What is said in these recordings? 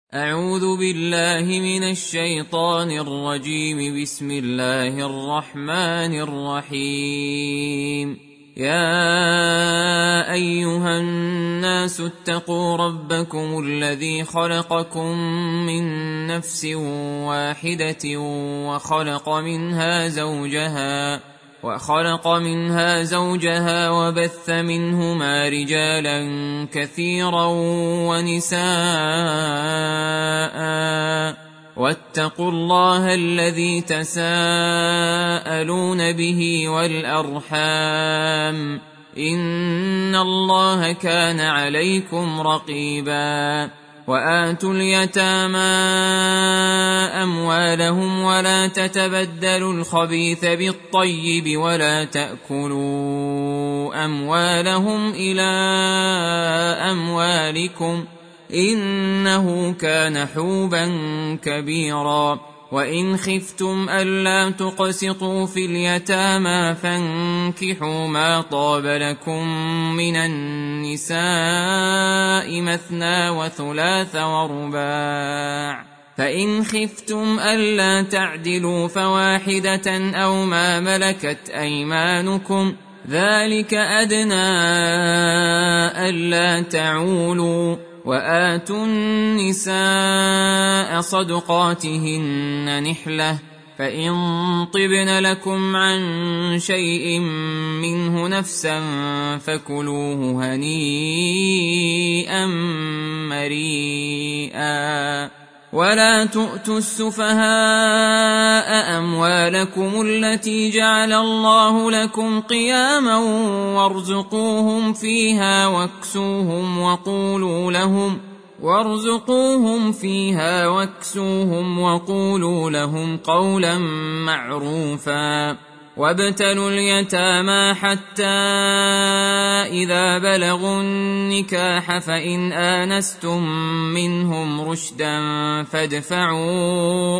أعوذ بالله من الشيطان الرجيم. بسم الله الرحمن الرحيم. يا أيها الناس اتقوا ربكم الذي خلقكم من نفس واحدة وخلق منها زوجها وبث منهما رجالا كثيرا ونساء، واتقوا الله الذي تساءلون به والأرحام، إن الله كان عليكم رقيبا. وآتوا اليتامى أموالهم ولا تتبدلوا الخبيث بالطيب ولا تأكلوا أموالهم إلى أموالكم، إنه كان حوبا كبيرا. وإن خفتم ألا تقسطوا في اليتامى فانكحوا ما طاب لكم من النساء مثنى وثلاث ورباع، فإن خفتم ألا تعدلوا فواحدة أو ما ملكت أيمانكم، ذلك أدنى ألا تعولوا. وآتوا النساء صدقاتهن نحلة، فإن طبن لكم عن شيء منه نفسا فكلوه هنيئا مريئا. ولا تؤتوا السفهاء أموالكم التي جعل الله لكم قياما وارزقوهم فيها واكسوهم وقولوا لهم قولا معروفا. وابتلوا اليتامى حتى إذا بلغوا النكاح فإن آنستم منهم رشدا فادفعوا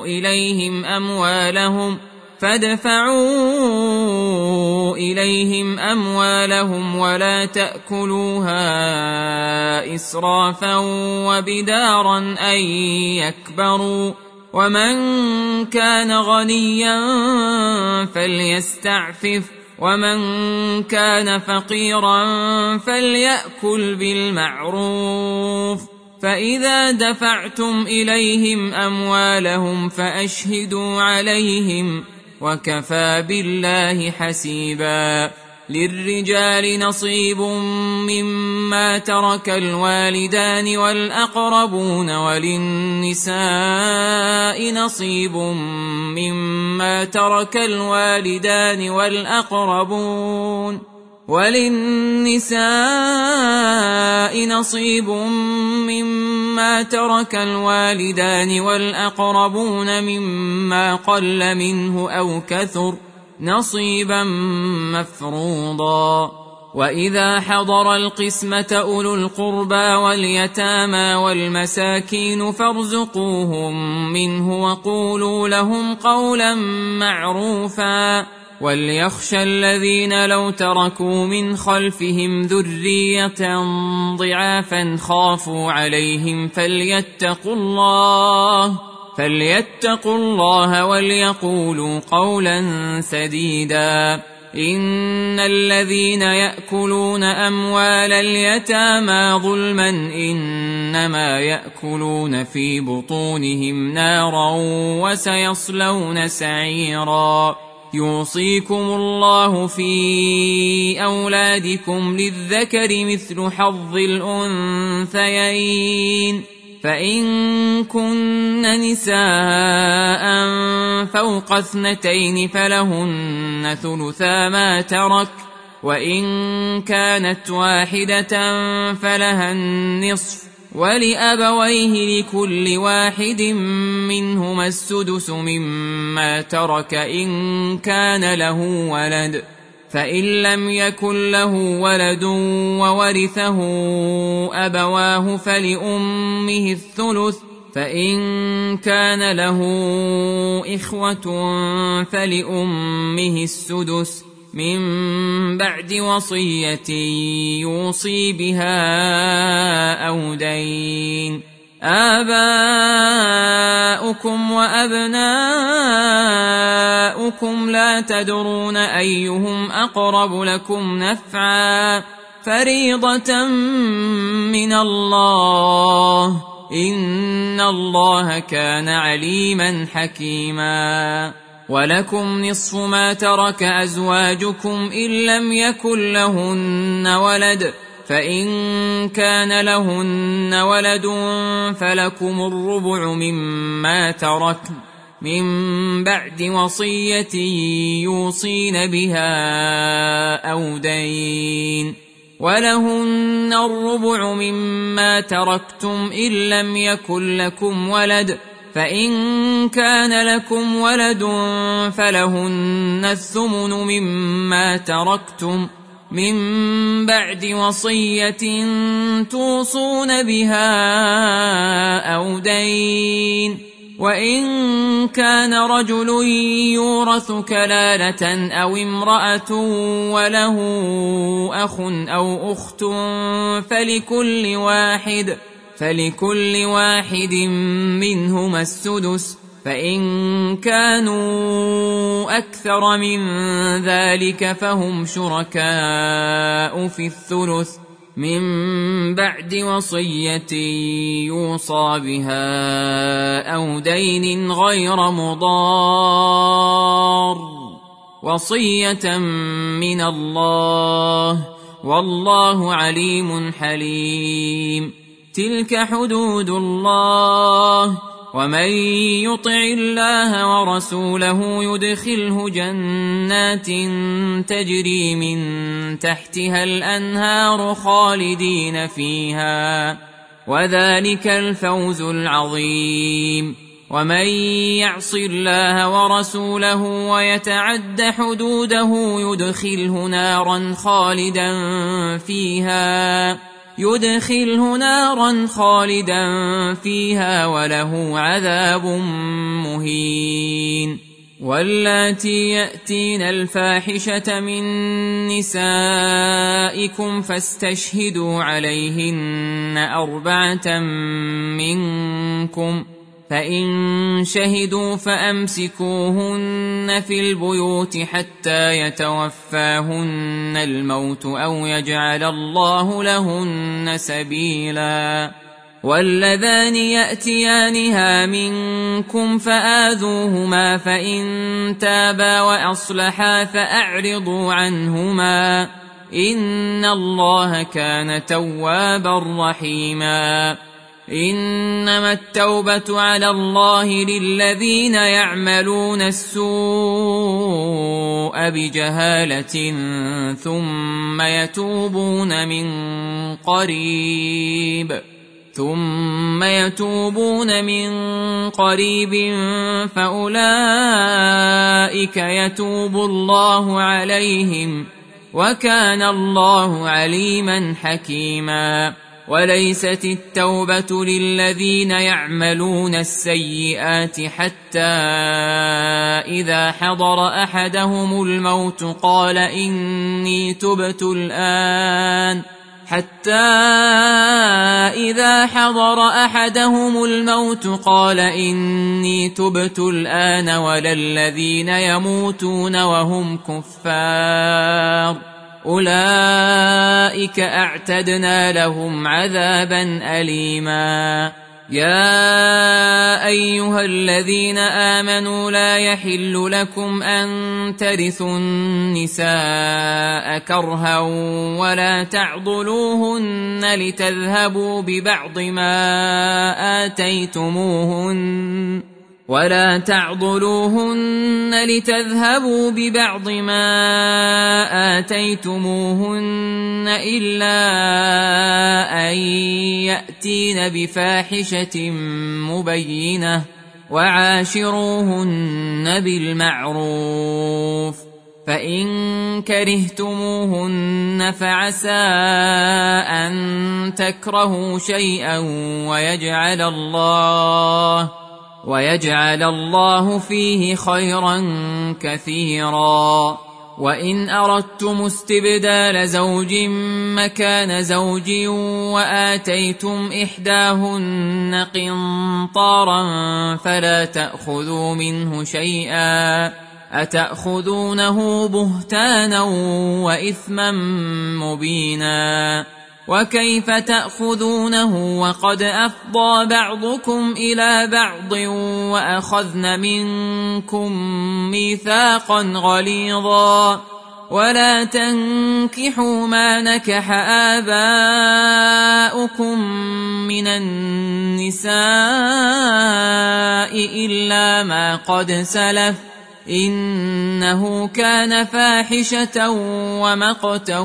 إليهم أموالهم ولا تأكلوها إسرافا وبدارا أن يكبروا. ومن كان غنيا فليستعفف، ومن كان فقيرا فليأكل بالمعروف. فإذا دفعتم إليهم أموالهم فأشهدوا عليهم، وكفى بالله حسيبا. للرجال نصيب مما ترك الوالدان والأقربون، وللنساء نصيب مما ترك الوالدان والأقربون مما قل منه أو كثر، نصيبا مفروضا. وإذا حضر القسمة أولو القربى واليتامى والمساكين فارزقوهم منه وقولوا لهم قولا معروفا. وليخشى الذين لو تركوا من خلفهم ذرية ضعافا خافوا عليهم فليتقوا الله وليقولوا قولا سديدا. إن الذين يأكلون أموال اليتامى ظلما إنما يأكلون في بطونهم نارا وسيصلون سعيرا. يوصيكم الله في أولادكم للذكر مثل حظ الأنثيين، فإن كن نساء فوق 2 فلهن ثلثا ما ترك، وإن كانت واحدة فلها النصف، ولأبويه لكل واحد منهما السدس مما ترك إن كان له ولد، فإن لم يكن له ولد وورثه أبواه فلأمه الثلث، فإن كان له إخوة فلأمه السدس من بعد وصية يوصي بها أو دين. آباؤكم وأبناؤكم لا تدرون أيهم أقرب لكم نفعا فريضة من الله إن الله كان عليما حكيما ولكم نصف ما ترك أزواجكم إن لم يكن لهن ولد فإن كان لهن ولد فلكم الربع مما تركن من بعد وصية يوصين بها أو دين ولهن الربع مما تركتم إن لم يكن لكم ولد فإن كان لكم ولد فلهن الثمن مما تركتم من بعد وصية توصون بها أو دين وإن كان رجل يورث كلالة أو امرأة وله أخ أو أخت فلكل واحد منهما السدس فإن كانوا أكثر من ذلك فهم شركاء في الثلث من بعد وصية يوصى بها أو دين غير مضار وصية من الله والله عليم حليم تلك حدود الله ومن يطع الله ورسوله يدخله جنات تجري من تحتها الأنهار خالدين فيها وذلك الفوز العظيم ومن يعص الله ورسوله ويتعد حدوده يدخله نارا خالدا فيها وله عذاب مهين واللاتي يأتين الفاحشة من نسائكم فاستشهدوا عليهن 4 منكم فإن شهدوا فأمسكوهن في البيوت حتى يتوفاهن الموت أو يجعل الله لهن سبيلا واللذان يأتيانها منكم فآذوهما فإن تابا وأصلحا فأعرضوا عنهما إن الله كان توابا رحيما إنما التوبة على الله للذين يعملون السوء بجهالة ثم يتوبون من قريب فأولئك يتوب الله عليهم وكان الله عليما حكيما وليست التوبة للذين يعملون السيئات حتى إذا حضر أحدهم الموت قال إني تبت الآن ولا الذين يموتون وهم كفار أولئك أعتدنا لهم عذابا أليما يا أيها الذين آمنوا لا يحل لكم أن ترثوا النساء كرها ولا تعضلوهن لتذهبوا ببعض ما آتيتموهن إلا أن يأتين بفاحشة مبينة وعاشروهن بالمعروف فإن كرهتموهن فعسى أن تكرهوا شيئا ويجعل الله فيه خيرا كثيرا وإن أردتم استبدال زوج مكان زوج وآتيتم إحداهن قنطارا فلا تأخذوا منه شيئا أتأخذونه بهتانا وإثما مبينا وكيف تأخذونه وقد أفضى بعضكم إلى بعض وأخذن منكم ميثاقا غليظا ولا تنكحوا ما نكح آباؤكم من النساء إلا ما قد سلف إنه كان فاحشة ومقتا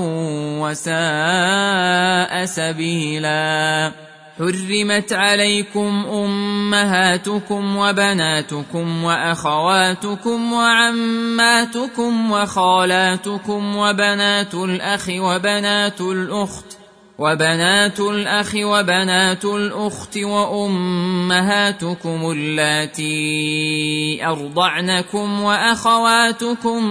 وساء سبيلا حرمت عليكم أمهاتكم وبناتكم وأخواتكم وعماتكم وخالاتكم وبنات الأخ وبنات الأخت وأمهاتكم اللاتي أرضعنكم وأخواتكم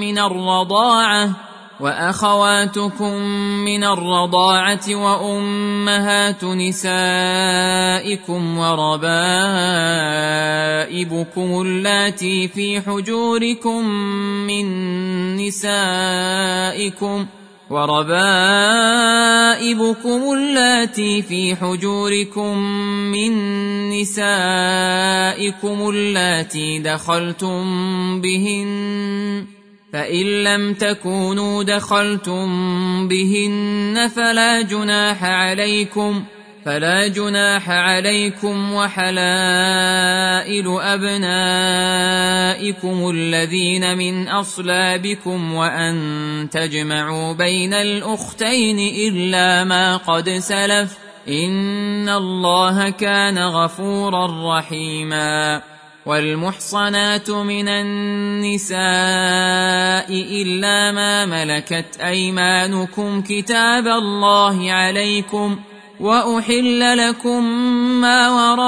من الرضاعة وأمهات نسائكم وربائبكم اللاتي في حجوركم من نسائكم اللاتي دخلتم بهن فإن لم تكونوا دخلتم بهن فلا جناح عليكم وحلائل أبنائكم الذين من أصلابكم وأن تجمعوا بين الأختين إلا ما قد سلف إن الله كان غفورا رحيما والمحصنات من النساء إلا ما ملكت أيمانكم كتاب الله عليكم وأحل لكم ما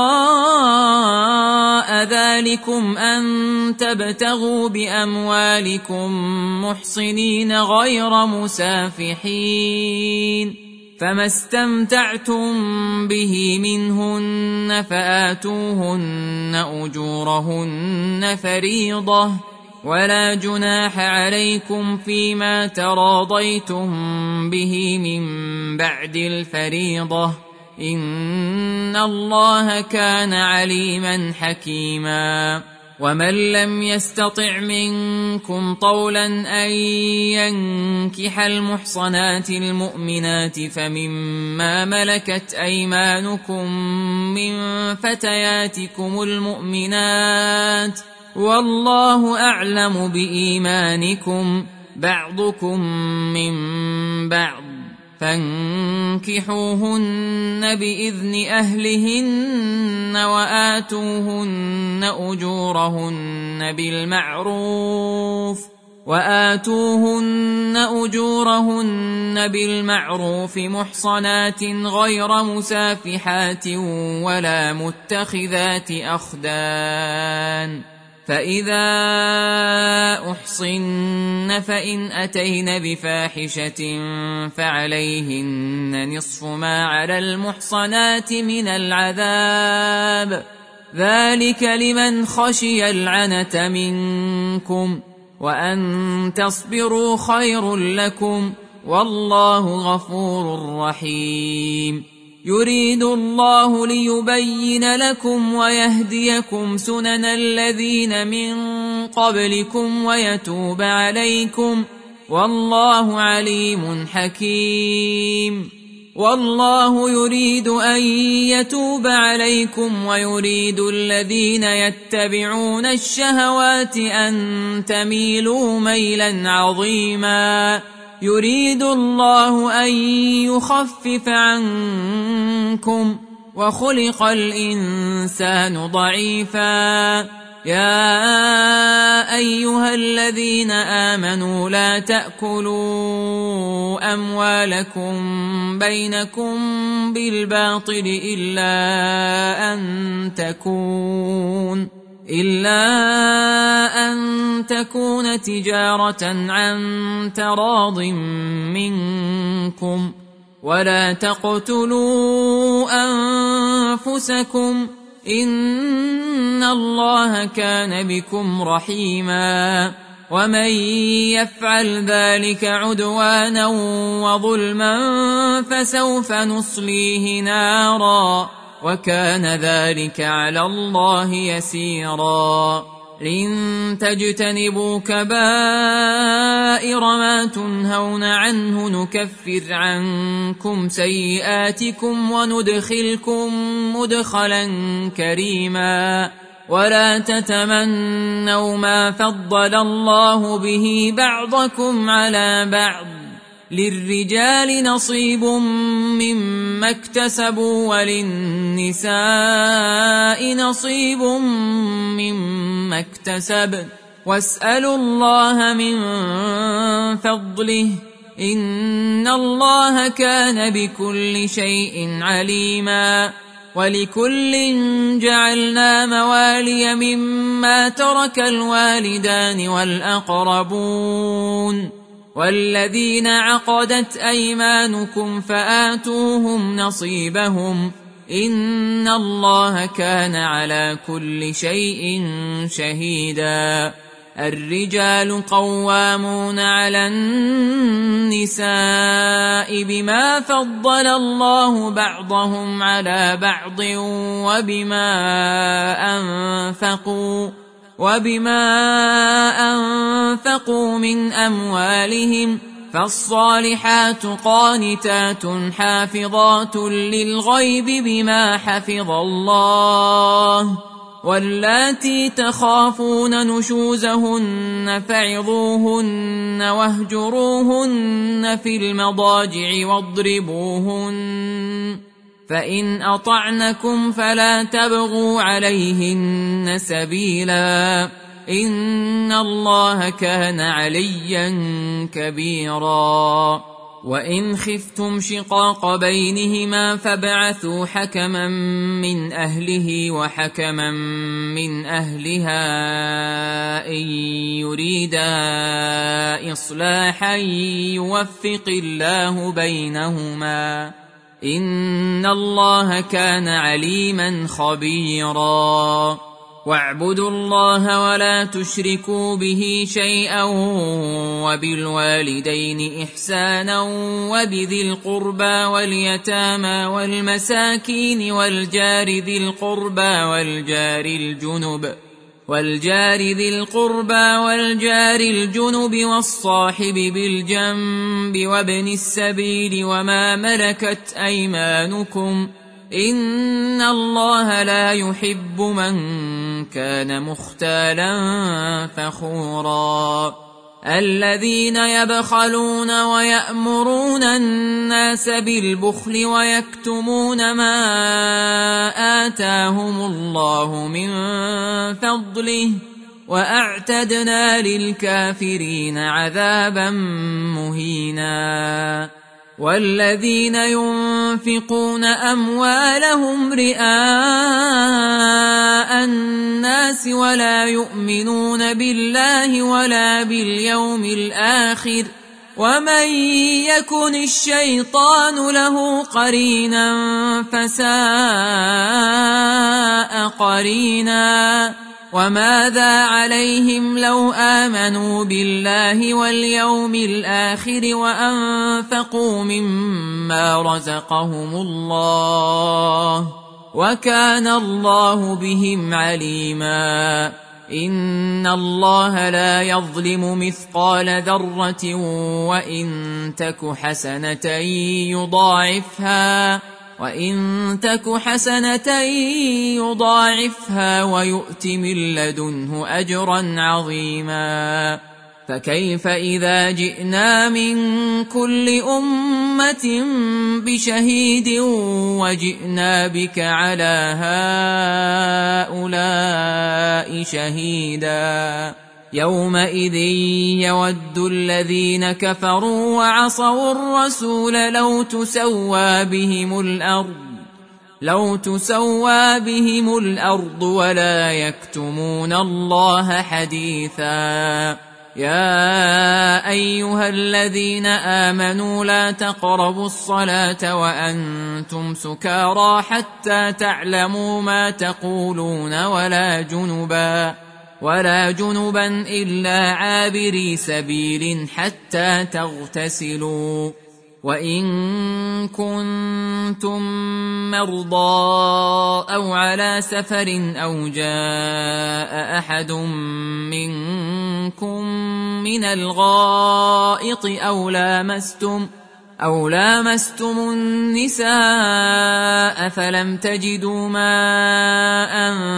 وراء ذلكم أن تبتغوا بأموالكم محصنين غير مسافحين فما استمتعتم به منهن فآتوهن أجورهن فريضة ولا جناح عليكم فيما تراضيتم به من بعد الفريضة إن الله كان عليما حكيما ومن لم يستطع منكم طولا أن ينكح المحصنات المؤمنات فمما ملكت أيمانكم من فتياتكم المؤمنات والله أعلم بإيمانكم بعضكم من بعض فانكحوهن بإذن أهلهن وآتوهن أجورهن بالمعروف محصنات غير مسافحات ولا متخذات أخدان فإذا أحصن فإن أتين بفاحشة فعليهن نصف ما على المحصنات من العذاب ذلك لمن خشي العنة منكم وأن تصبروا خير لكم والله غفور رحيم يريد الله ليبين لكم ويهديكم سنن الذين من قبلكم ويتوب عليكم والله عليم حكيم والله يريد أن يتوب عليكم ويريد الذين يتبعون الشهوات أن تميلوا ميلا عظيما يريد الله أن يخفف عنكم وخلق الإنسان ضعيفا يا أيها الذين آمنوا لا تأكلوا أموالكم بينكم بالباطل إلا أن تكون تجارة عن تراض منكم ولا تقتلوا أنفسكم إن الله كان بكم رحيما ومن يفعل ذلك عدوانا وظلما فسوف نصليه نارا وكان ذلك على الله يسيرا إن تجتنبوا كبائر ما تنهون عنه نكفر عنكم سيئاتكم وندخلكم مدخلا كريما ولا تتمنوا ما فضل الله به بعضكم على بعض للرجال نصيب مما اكتسبوا وللنساء نصيب مما اكتسبن واسألوا الله من فضله إن الله كان بكل شيء عليما ولكل جعلنا موالي مما ترك الوالدان والأقربون والذين عقدت أيمانكم فآتوهم نصيبهم إن الله كان على كل شيء شهيدا الرجال قوامون على النساء بما فضل الله بعضهم على بعض وبما أنفقوا من أموالهم فالصالحات قانتات حافظات للغيب بما حفظ الله واللاتي تخافون نشوزهن فعظوهن واهجروهن في المضاجع واضربوهن فإن أطعنكم فلا تبغوا عليهن سبيلا إن الله كان عليا كبيرا وإن خفتم شقاق بينهما فابعثوا حكما من أهله وحكما من أهلها إن يريدا إصلاحا يوفق الله بينهما إن الله كان عليما خبيرا واعبدوا الله ولا تشركوا به شيئا وبالوالدين إحسانا وبذي القربى واليتامى والمساكين والجار ذي القربى والجار ذي الجنب والصاحب بالجنب وابن السبيل وما ملكت أيمانكم إن الله لا يحب من كان مختالا فخورا الذين يبخلون ويأمرون الناس بالبخل ويكتمون ما آتاهم الله من فضله وأعتدنا للكافرين عذابا مهينا والذين ينفقون أموالهم رئاء الناس ولا يؤمنون بالله ولا باليوم الآخر ومن يكن الشيطان له قرينا فساء قرينا وماذا عليهم لو آمنوا بالله واليوم الآخر وأنفقوا مما رزقهم الله وكان الله بهم عليما إن الله لا يظلم مثقال ذرة وإن تك حسنة يضاعفها ويؤت من لدنه أجرا عظيما فكيف إذا جئنا من كل أمة بشهيد وجئنا بك على هؤلاء شهيدا يومئذ يود الذين كفروا وعصوا الرسول لو تسوى بهم الأرض لو تسوى بهم الأرض ولا يكتمون الله حديثا. يا أيها الذين آمنوا لا تقربوا الصلاة وأنتم سكارى حتى تعلموا ما تقولون ولا جنبا إلا عابري سبيل حتى تغتسلوا. وإن كنتم مرضى أو على سفر أو جاء أحد منكم من الغائط أو لامستم النساء فلم تجدوا ماء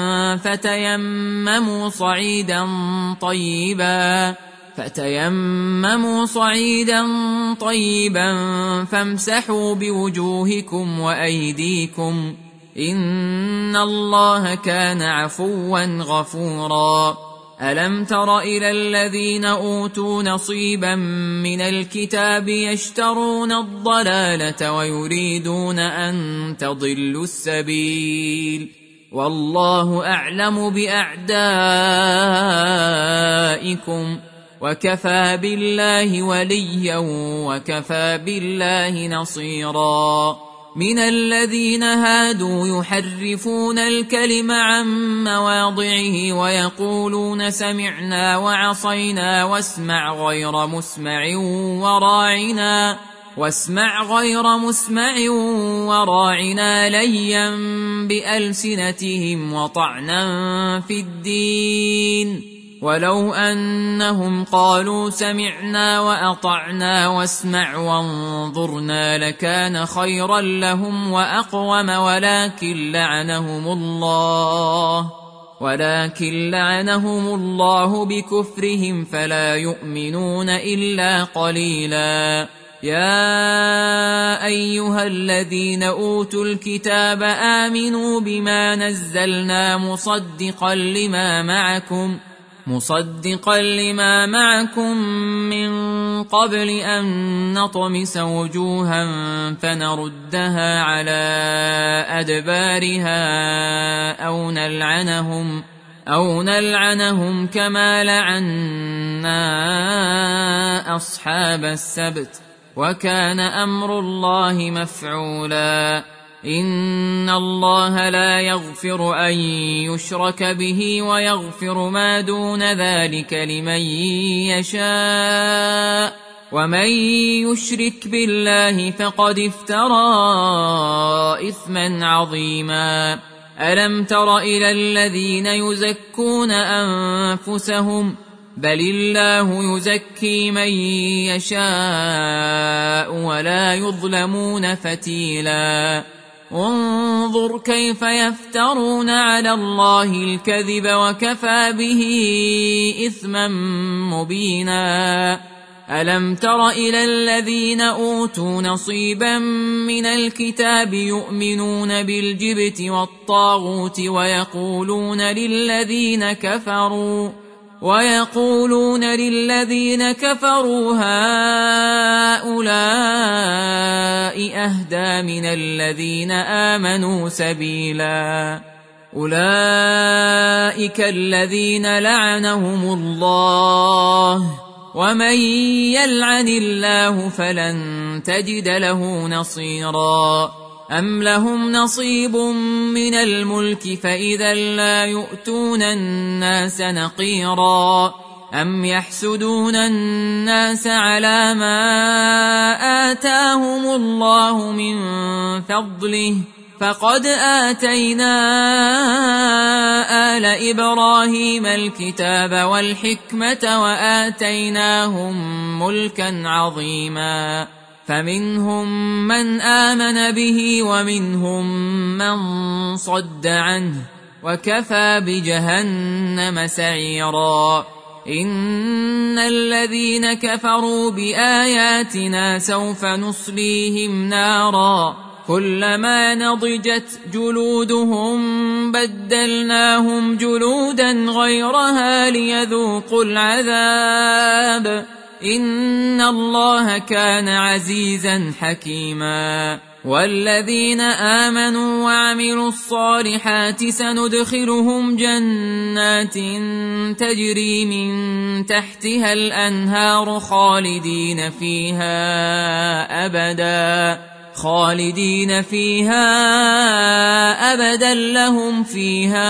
فتيمموا صعيدا طيبا فامسحوا بوجوهكم وأيديكم إن الله كان عفوا غفورا. ألم تر إلى الذين أوتوا نصيبا من الكتاب يشترون الضلالة ويريدون أن تضلوا السبيل والله أعلم بأعدائكم وكفى بالله وليا وكفى بالله نصيرا. من الذين هادوا يحرفون الكلم عن مواضعه ويقولون سمعنا وعصينا واسمع غير مسمع وراعنا ليا بألسنتهم وطعنا في الدين ولو أنهم قالوا سمعنا وأطعنا واسمع وانظرنا لكان خيرا لهم وأقوم ولكن لعنهم الله بكفرهم فلا يؤمنون إلا قليلا. يا أيها الذين أوتوا الكتاب آمنوا بما نزلنا مصدقا لما معكم من قبل أن نطمس وجوها فنردها على أدبارها أو نلعنهم كما لعنا أصحاب السبت وكان أمر الله مفعولا. إن الله لا يغفر أن يشرك به ويغفر ما دون ذلك لمن يشاء ومن يشرك بالله فقد افترى إثما عظيما. ألم تر إلى الذين يزكون أنفسهم بل الله يزكي من يشاء ولا يظلمون فتيلا. انظر كيف يفترون على الله الكذب وكفى به إثما مبينا. ألم تر إلى الذين أوتوا نصيبا من الكتاب يؤمنون بالجبت والطاغوت ويقولون للذين كفروا هؤلاء أهدى من الذين آمنوا سبيلا. أولئك الذين لعنهم الله ومن يلعن الله فلن تجد له نصيرا. أم لهم نصيب من الملك فإذا لا يؤتون الناس نقيرا. أم يحسدون الناس على ما آتاهم الله من فضله فقد آتينا آل إبراهيم الكتاب والحكمة وآتيناهم ملكا عظيما. فمنهم من آمن به ومنهم من صد عنه وكفى بجهنم سعيرا. إن الذين كفروا بآياتنا سوف نصليهم نارا كلما نضجت جلودهم بدلناهم جلودا غيرها ليذوقوا العذاب إن الله كان عزيزا حكيما. والذين آمنوا وعملوا الصالحات سندخلهم جنات تجري من تحتها الأنهار خالدين فيها أبدا لهم فيها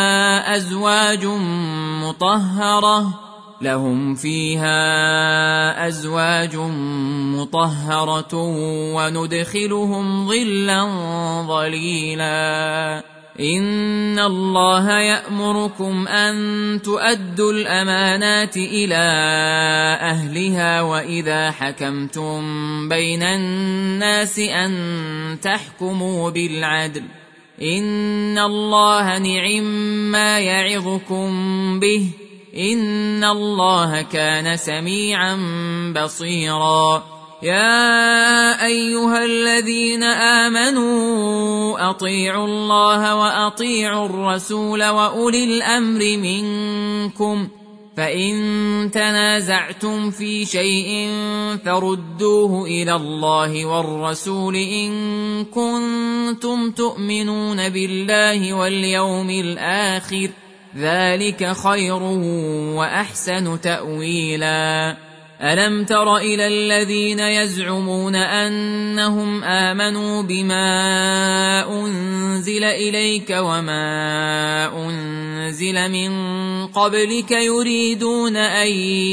أزواج مطهرة وندخلهم ظلا ظليلا. إن الله يأمركم أن تؤدوا الأمانات إلى أهلها وإذا حكمتم بين الناس أن تحكموا بالعدل. إن الله نعم يعظكم به إن الله كان سميعا بصيرا. يا أيها الذين آمنوا أطيعوا الله وأطيعوا الرسول وأولي الأمر منكم فإن تنازعتم في شيء فردوه إلى الله والرسول إن كنتم تؤمنون بالله واليوم الآخر ذلك خير وأحسن تأويلا. ألم تر إلى الذين يزعمون أنهم آمنوا بما أنزل إليك وما أنزل من قبلك يريدون أن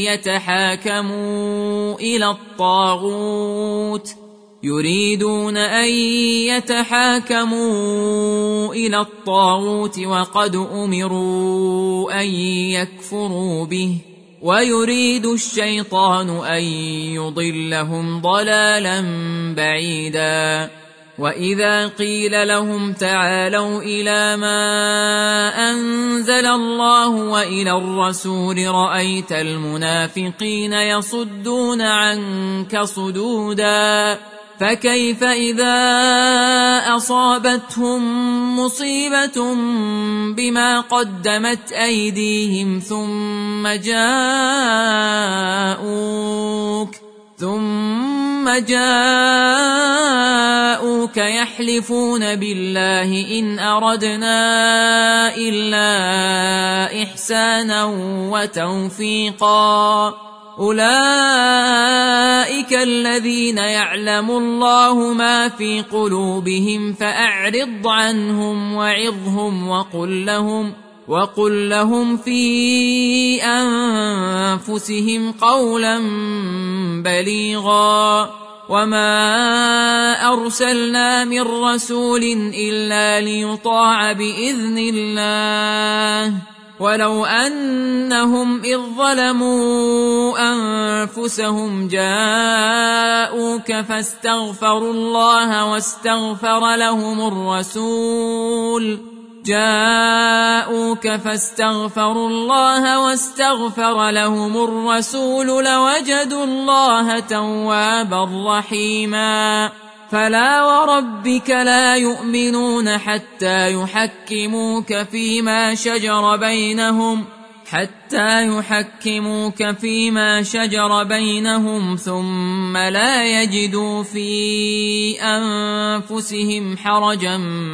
يتحاكموا إلى الطاغوت وقد أمروا أن يكفروا به ويريد الشيطان أن يضلهم ضلالا بعيدا. وإذا قيل لهم تعالوا إلى ما أنزل الله وإلى الرسول رأيت المنافقين يصدون عنك صدودا. فكيف إذا أصابتهم مصيبة بما قدمت أيديهم ثم جاءوك يحلفون بالله إن أردنا إلا إحسانا وتوفيقا. أولئك الذين يعلم الله ما في قلوبهم فأعرض عنهم وعظهم وقل لهم في أنفسهم قولا بليغا. وما أرسلنا من رسول إلا ليطاع بإذن الله ولو أنهم إذ ظلموا أنفسهم جاءوك فاستغفروا الله واستغفر لهم الرسول لوجدوا الله توابا رحيما. فلا وربك لا يؤمنون حتى يحكموك فيما شجر بينهم ثم لا يجدوا في أنفسهم حرجا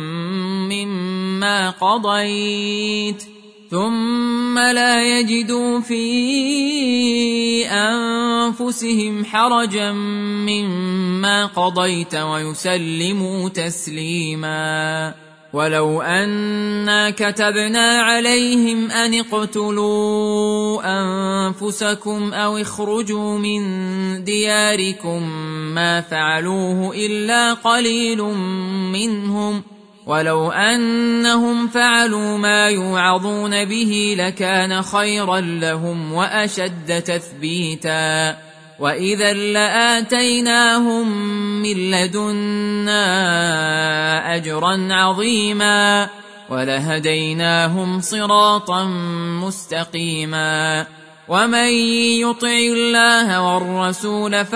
مما قضيت ويسلموا تسليما. ولو أنا كتبنا عليهم أن اقتلوا أنفسكم أو اخرجوا من دياركم ما فعلوه إلا قليل منهم ولو أنهم فعلوا ما يوعظون به لكان خيرا لهم وأشد تثبيتا. وإذا لآتيناهم من لدنا أجرا عظيما ولهديناهم صراطا مستقيما. ومن يطع الله والرسول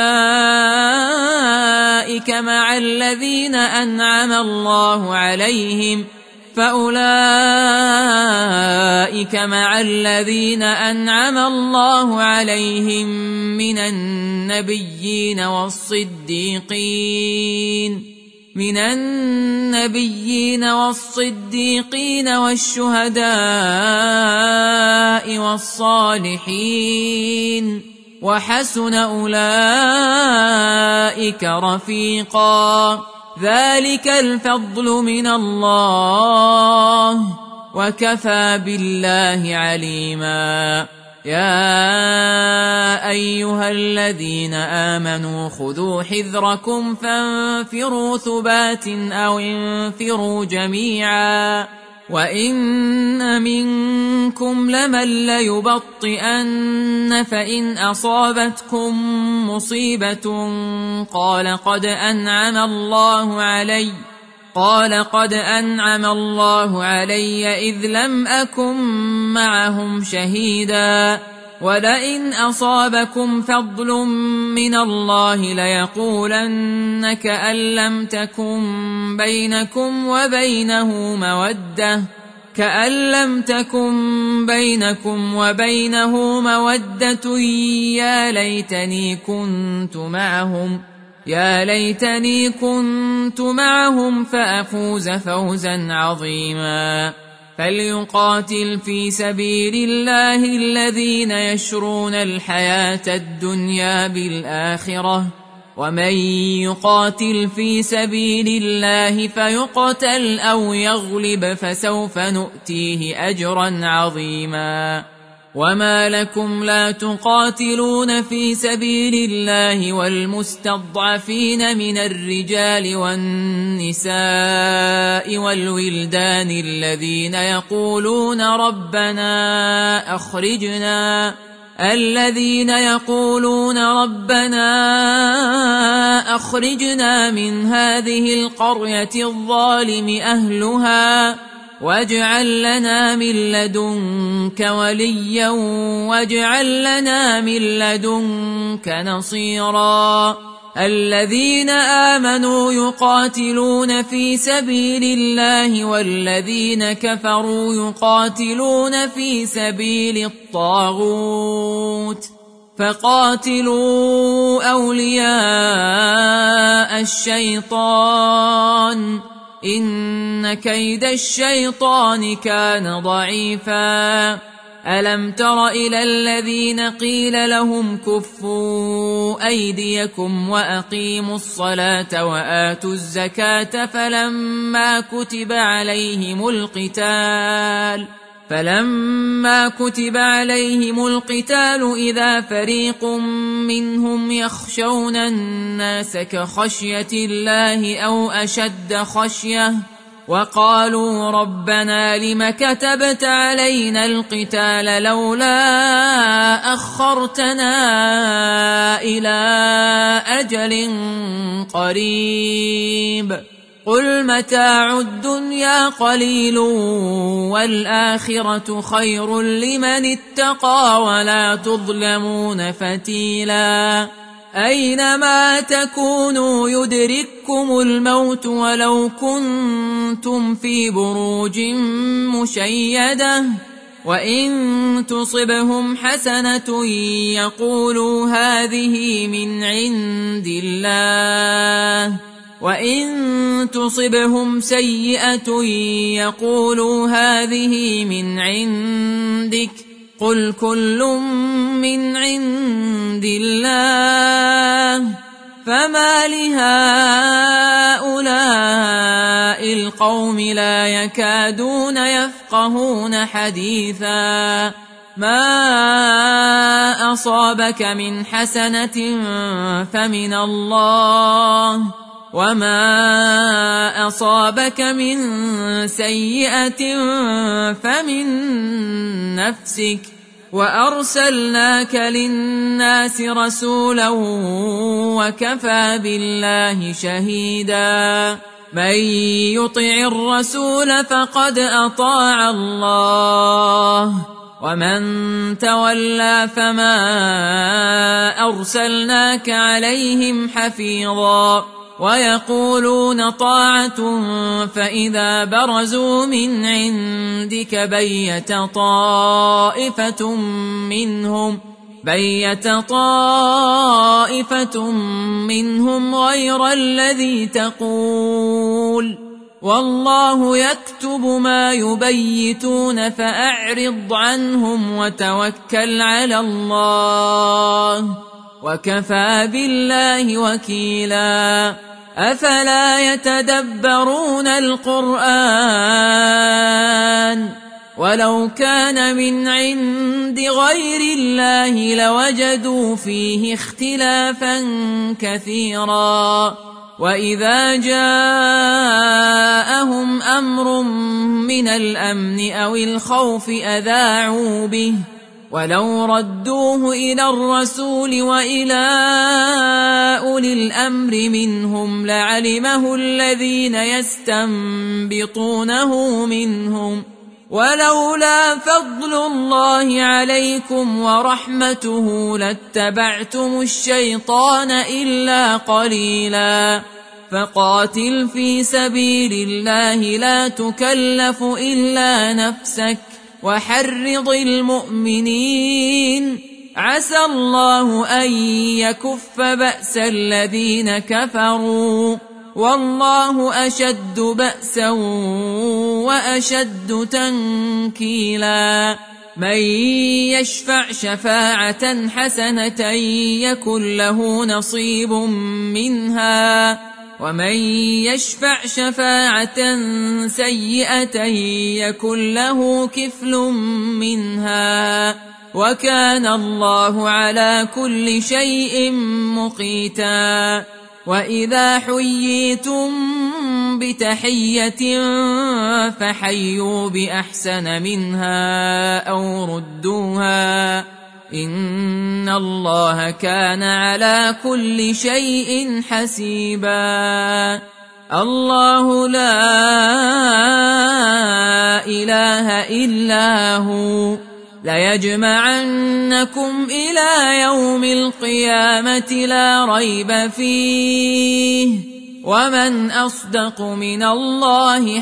فأولئك مع الذين أنعم الله عليهم من النبيين والصديقين من النبيين والصديقين والشهداء والصالحين وحسن أولئك رفيقا ذلك الفضل من الله وكفى بالله عليما يا أيها الذين آمنوا خذوا حذركم فانفروا ثبات أو انفروا جميعا وإن منكم لمن ليبطئن فإن أصابتكم مصيبة قال قد أنعم الله علي إذ لم أكن معهم شهيدا ولئن أصابكم فضل من الله ليقولن كأن لم تكن بينكم وبينه مودة يا ليتني كنت معهم فأفوز فوزا عظيما فليقاتل في سبيل الله الذين يشرون الحياة الدنيا بالآخرة ومن يقاتل في سبيل الله فيقتل أو يغلب فسوف نؤتيه أجرا عظيما وما لكم لا تقاتلون في سبيل الله والمستضعفين من الرجال والنساء والولدان الذين يقولون ربنا أخرجنا من هذه القرية الظالم أهلها واجعل لنا من لدنك وليا واجعل لنا من لدنك نصيرا الذين آمنوا يقاتلون في سبيل الله والذين كفروا يقاتلون في سبيل الطاغوت فقاتلوا أولياء الشيطان إن كيد الشيطان كان ضعيفا ألم تر إلى الذين قيل لهم كفوا أيديكم وأقيموا الصلاة وآتوا الزكاة فلما كتب عليهم القتال إذا فريق منهم يخشون الناس كخشية الله أو أشد خشية وقالوا ربنا لم كتبت علينا القتال لولا أخرتنا إلى أجل قريب قل متاع الدنيا قليل والآخرة خير لمن اتقى ولا تظلمون فتيلا أينما تكونوا يدرككم الموت ولو كنتم في بروج مشيدة وإن تصبهم حسنة يقولوا هذه من عند الله وإن تصبهم سيئة يقولوا هذه من عندك قل كل من عند الله فما لهؤلاء القوم لا يكادون يفقهون حديثا ما أصابك من حسنة فمن الله وما أصابك من سيئة فمن نفسك وأرسلناك للناس رسولا وكفى بالله شهيدا من يطع الرسول فقد أطاع الله ومن تولى فما أرسلناك عليهم حفيظا ويقولون طاعة فإذا برزوا من عندك بيت طائفة منهم بيت طائفة منهم غير الذي تقول والله يكتب ما يبيتون فأعرض عنهم وتوكل على الله وكفى بالله وكيلا أفلا يتدبرون القرآن ولو كان من عند غير الله لوجدوا فيه اختلافا كثيرا وإذا جاءهم أمر من الأمن أو الخوف أذاعوا به ولو ردوه إلى الرسول وإلى أولي الأمر منهم لعلمه الذين يستنبطونه منهم ولولا فضل الله عليكم ورحمته لاتبعتم الشيطان إلا قليلا فقاتل في سبيل الله لا تكلف إلا نفسك وحرض المؤمنين عسى الله أن يكف بأس الذين كفروا والله أشد بأسا وأشد تنكيلا من يشفع شفاعة حسنة يكن له نصيب منها ومن يشفع شفاعة سيئة يكن له كفل منها وكان الله على كل شيء مقيتا وإذا حييتم بتحية فحيوا بأحسن منها أو ردوها إن الله كان على كل شيء حسيبا الله لا إله إلا هو ليجمعنكم إلى يوم القيامة لا ريب فيه ومن أصدق من الله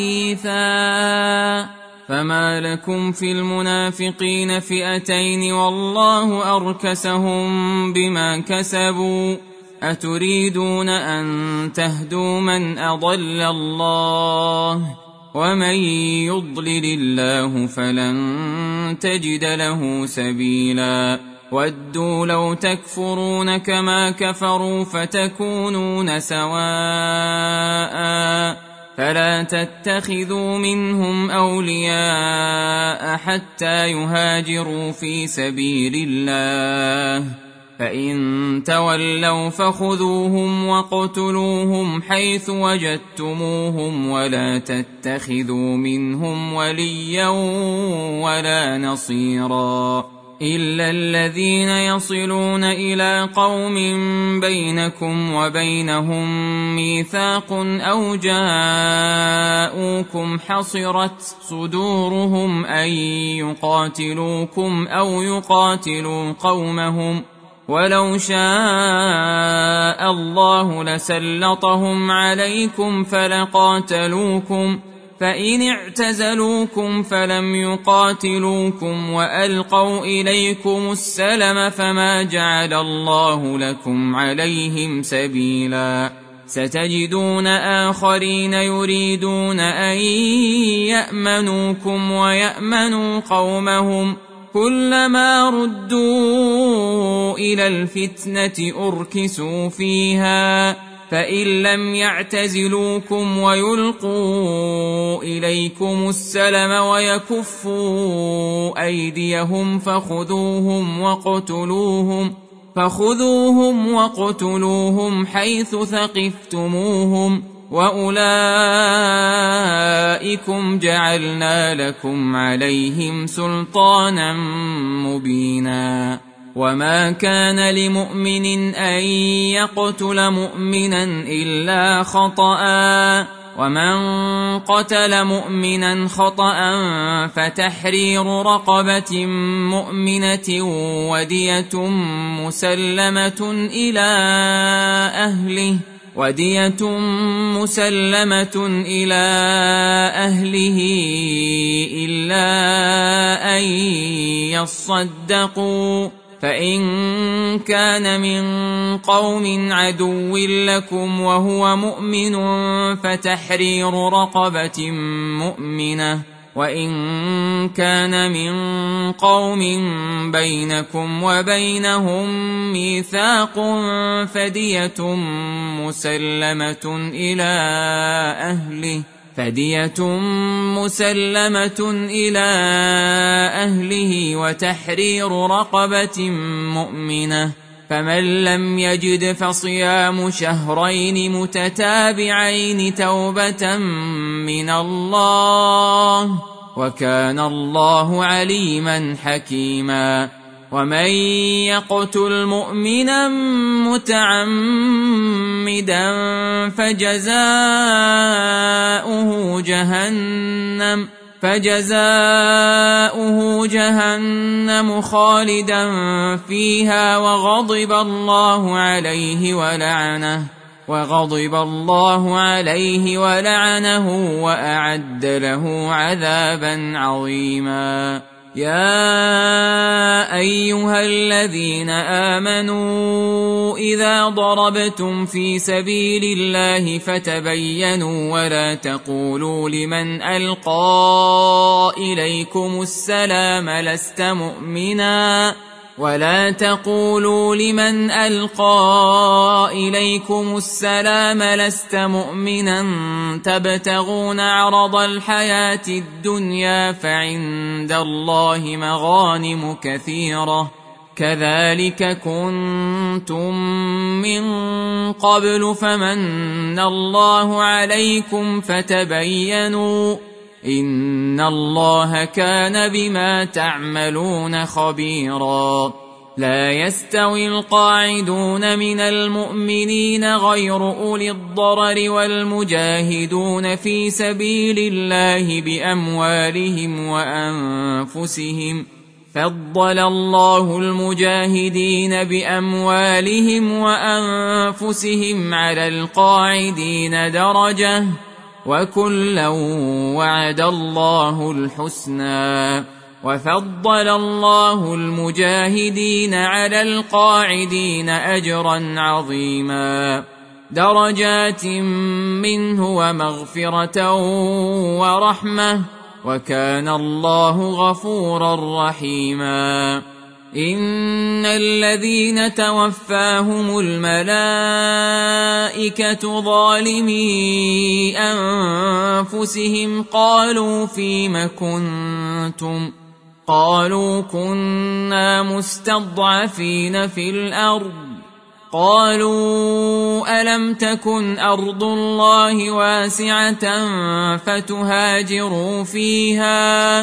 حديثا فما لكم في المنافقين فئتين والله أركسهم بما كسبوا أتريدون أن تهدوا من أضل الله ومن يضلل الله فلن تجد له سبيلا ودوا لو تكفرون كما كفروا فتكونون سواء فلا تتخذوا منهم أولياء حتى يهاجروا في سبيل الله فإن تولوا فخذوهم واقتلوهم حيث وجدتموهم ولا تتخذوا منهم وليا ولا نصيرا إلا الذين يصلون إلى قوم بينكم وبينهم ميثاق أو جاءوكم حصرت صدورهم أن يقاتلوكم أو يقاتلوا قومهم ولو شاء الله لسلطهم عليكم فلقاتلوكم فإن اعتزلوكم فلم يقاتلوكم وألقوا إليكم السلم فما جعل الله لكم عليهم سبيلا ستجدون آخرين يريدون أن يأمنوكم ويأمنوا قومهم كلما ردوا إلى الفتنة أركسوا فيها فإن لم يعتزلوكم ويلقوا إليكم السلم ويكفوا أيديهم فخذوهم وقتلوهم حيث ثقفتموهم وأولئكم جعلنا لكم عليهم سلطانا مبينا وما كان لمؤمن أن يقتل مؤمنا إلا خطأ ومن قتل مؤمنا خطأ فتحرير رقبة مؤمنة ودية مسلمة إلى أهله إلا أن يصدقوا فإن كان من قوم عدو لكم وهو مؤمن فتحرير رقبة مؤمنة، وإن كان من قوم بينكم وبينهم ميثاق فدية مسلمة إلى أهله وتحرير رقبة مؤمنة، فمن لم يجد فصيام شهرين متتابعين توبة من الله، وكان الله عليما حكيما. ومن يقتل مؤمنا متعمدا فجزاؤه جهنم خالدا فيها وغضب الله عليه ولعنه وأعد له عذابا عظيما. يا أيها الذين آمنوا إذا ضربتم في سبيل الله فتبينوا ولا تقولوا لمن ألقى إليكم السلام لست مؤمنا تبتغون عرض الحياة الدنيا فعند الله مغانم كثيرة كذلك كنتم من قبل فمن الله عليكم فتبينوا إن الله كان بما تعملون خبيرا. لا يستوي القاعدون من المؤمنين غير أولي الضرر والمجاهدون في سبيل الله بأموالهم وأنفسهم، فضل الله المجاهدين بأموالهم وأنفسهم على القاعدين درجة، وكلا وعد الله الحسنى، وفضل الله المجاهدين على القاعدين أجرا عظيما، درجات منه ومغفرة ورحمة، وكان الله غفورا رحيما. إن الذين توفاهم الملائكة ظالمي أنفسهم قالوا فيم كنتم؟ قالوا كنا مستضعفين في الأرض. قالوا ألم تكن أرض الله واسعة فتهاجروا فيها،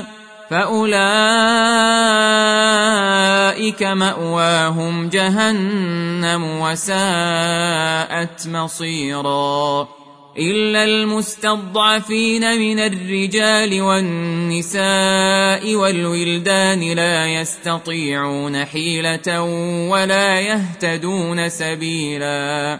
فأولئك مأواهم جهنم وساءت مصيرا. إلا المستضعفين من الرجال والنساء والولدان لا يستطيعون حيلة ولا يهتدون سبيلا،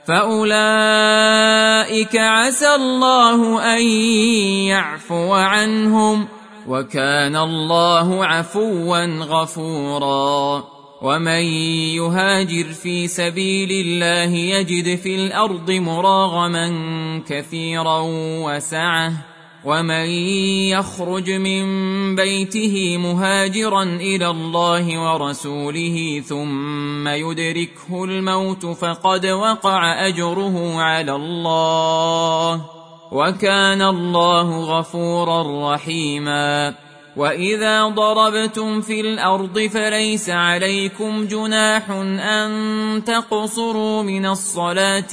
فأولئك عسى الله أن يعفو عنهم، وكان الله عفوا غفورا. ومن يهاجر في سبيل الله يجد في الأرض مراغما كثيرا وسعة، ومن يخرج من بيته مهاجرا إلى الله ورسوله ثم يدركه الموت فقد وقع أجره على الله، وكان الله غفورا رحيما. وإذا ضربتم في الأرض فليس عليكم جناح أن تقصروا من الصلاة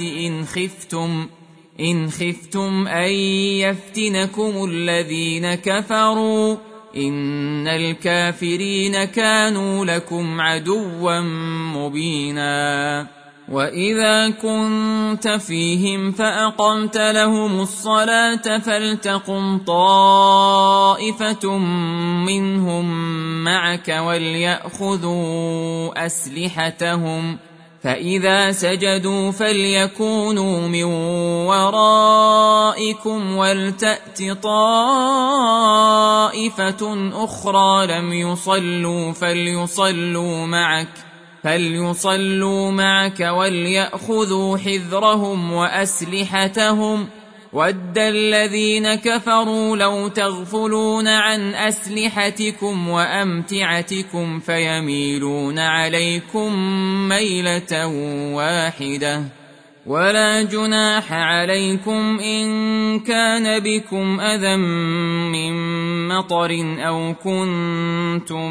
إن خفتم أن يفتنكم الذين كفروا، إن الكافرين كانوا لكم عدوا مبينا. وإذا كنت فيهم فأقمت لهم الصلاة فلتقم طائفة منهم معك وليأخذوا أسلحتهم فإذا سجدوا فليكونوا من ورائكم ولتأت طائفة أخرى لم يصلوا فليصلوا معك وليأخذوا حذرهم وأسلحتهم ود الذين كفروا لو تغفلون عن أسلحتكم وأمتعتكم فيميلون عليكم ميلة واحدة ولا جناح عليكم إن كان بكم أذى من مطر أو كنتم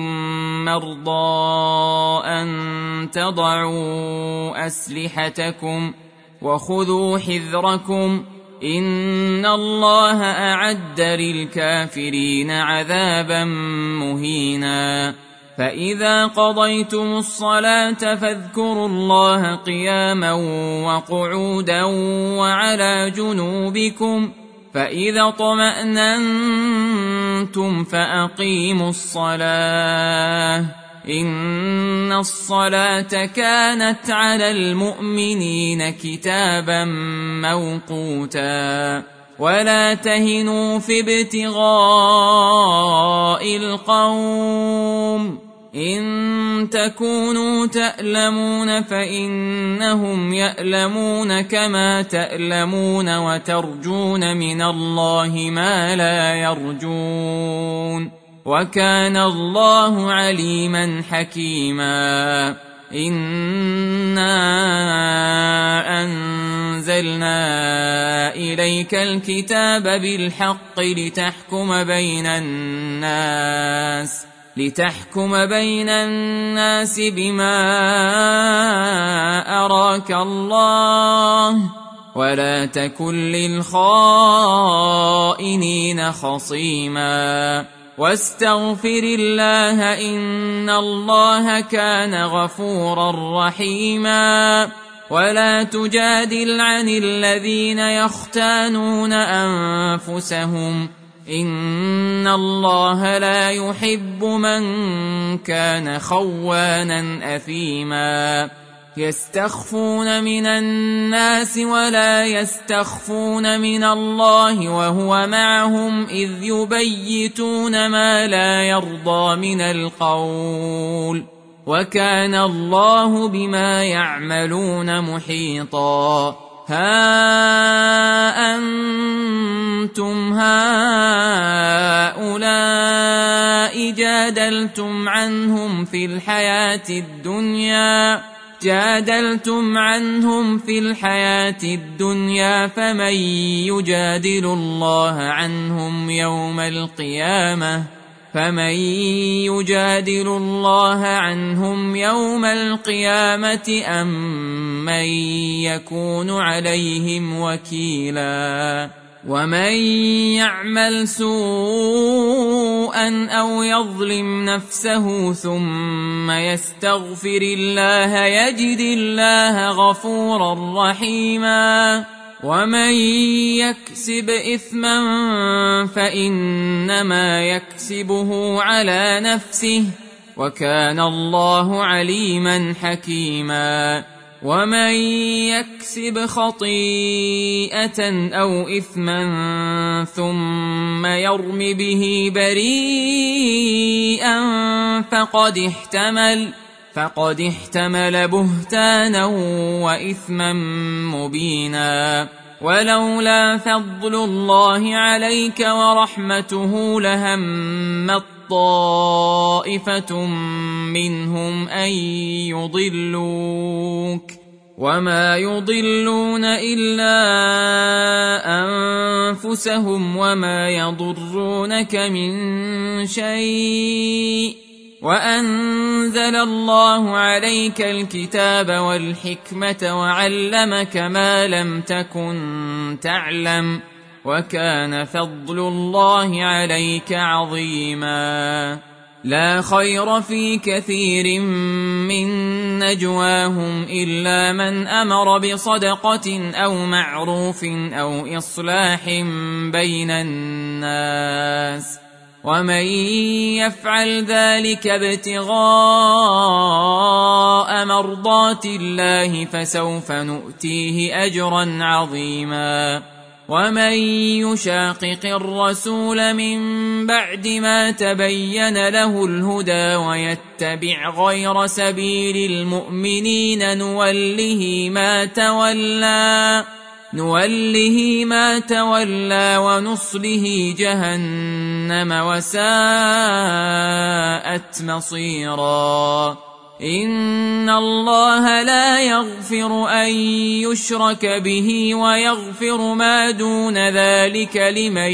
مرضى أن تضعوا أسلحتكم وخذوا حذركم إن الله أعد للكافرين عذابا مهينا فإذا قضيتم الصلاة فاذكروا الله قياما وقعودا وعلى جنوبكم فإذا اطمأننتم فأقيموا الصلاة إن الصلاة كانت على المؤمنين كتابا موقوتا ولا تهنوا في ابتغاء القوم إن تكونوا تألمون فإنهم يألمون كما تألمون وترجون من الله ما لا يرجون وكان الله عليما حكيما إنا أنزلنا إليك الكتاب بالحق لتحكم بين الناس بما أراك الله ولا تكن للخائنين خصيما واستغفر الله إن الله كان غفورا رحيما ولا تجادل عن الذين يختانون أنفسهم إن الله لا يحب من كان خوانا أثيما يستخفون من الناس ولا يستخفون من الله وهو معهم إذ يبيتون ما لا يرضى من القول وكان الله بما يعملون محيطا ها أنتم هؤلاء جادلتم عنهم في الحياة الدنيا فمن يجادل الله عنهم يوم القيامة أم من يكون عليهم وكيلا ومن يعمل سوءا أو يظلم نفسه ثم يستغفر الله يجد الله غفورا رحيما ومن يكسب إثما فإنما يكسبه على نفسه وكان الله عليما حكيما ومن يكسب خطيئة أو إثما ثم يرم به بريئا فقد احتمل بهتانا وإثما مبينا ولولا فضل الله عليك ورحمته لهمت طائفة منهم أن يضلوك وما يضلون إلا أنفسهم وما يضرونك من شيء وأنزل الله عليك الكتاب والحكمة وعلمك ما لم تكن تعلم وكان فضل الله عليك عظيما لا خير في كثير من نجواهم إلا من أمر بصدقة أو معروف أو إصلاح بين الناس ومن يفعل ذلك ابتغاء مرضات الله فسوف نؤتيه أجرا عظيما. ومن يشاقق الرسول من بعد ما تبين له الهدى ويتبع غير سبيل المؤمنين نوله ما تولى ونصله جهنم وساءت مصيرا. إن الله لا يغفر أن يشرك به ويغفر ما دون ذلك لمن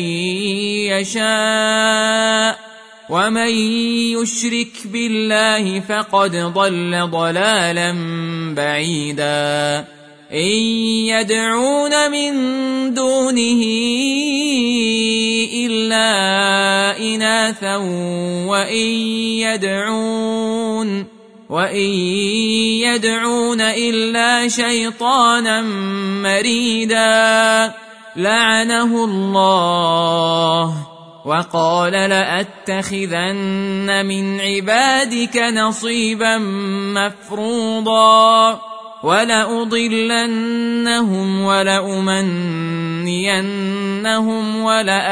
يشاء، ومن يشرك بالله فقد ضل ضلالا بعيدا. إن يدعون من دونه إلا إناثا وإن يدعون إلا شيطانا مريدا لعنه الله وقال لأتخذن من عبادك نصيبا مفروضا ولأضلنهم ولأمنينهم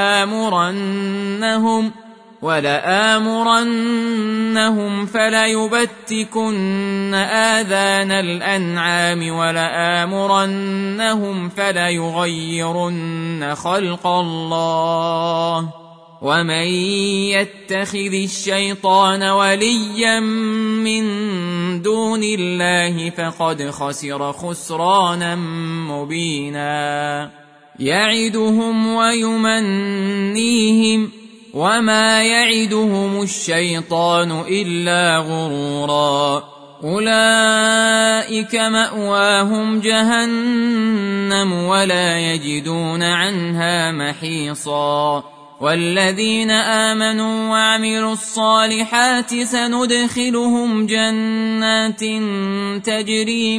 ولآمرنهم فليبتكن آذان الأنعام ولآمرنهم فليغيرن خلق الله. ومن يتخذ الشيطان وليا من دون الله فقد خسر خسرانا مبينا. يعدهم ويمنيهم وما يعدهم الشيطان إلا غرورا. أولئك مأواهم جهنم ولا يجدون عنها محيصا. والذين آمنوا وعملوا الصالحات سندخلهم جنات تجري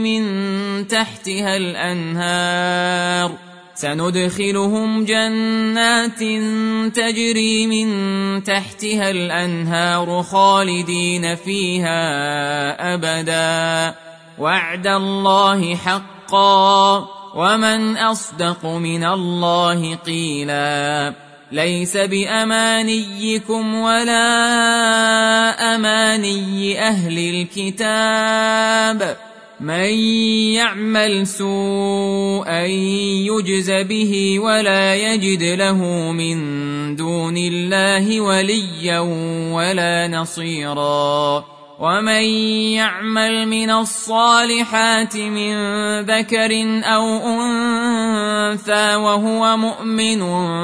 من تحتها الأنهار خالدين فيها أبدا وعد الله حقا ومن أصدق من الله قيلا. ليس بأمانيكم ولا أماني أهل الكتاب من يعمل سوءا يجز به ولا يجد له من دون الله وليا ولا نصيرا. ومن يعمل من الصالحات من ذكر أو أنثى وهو مؤمن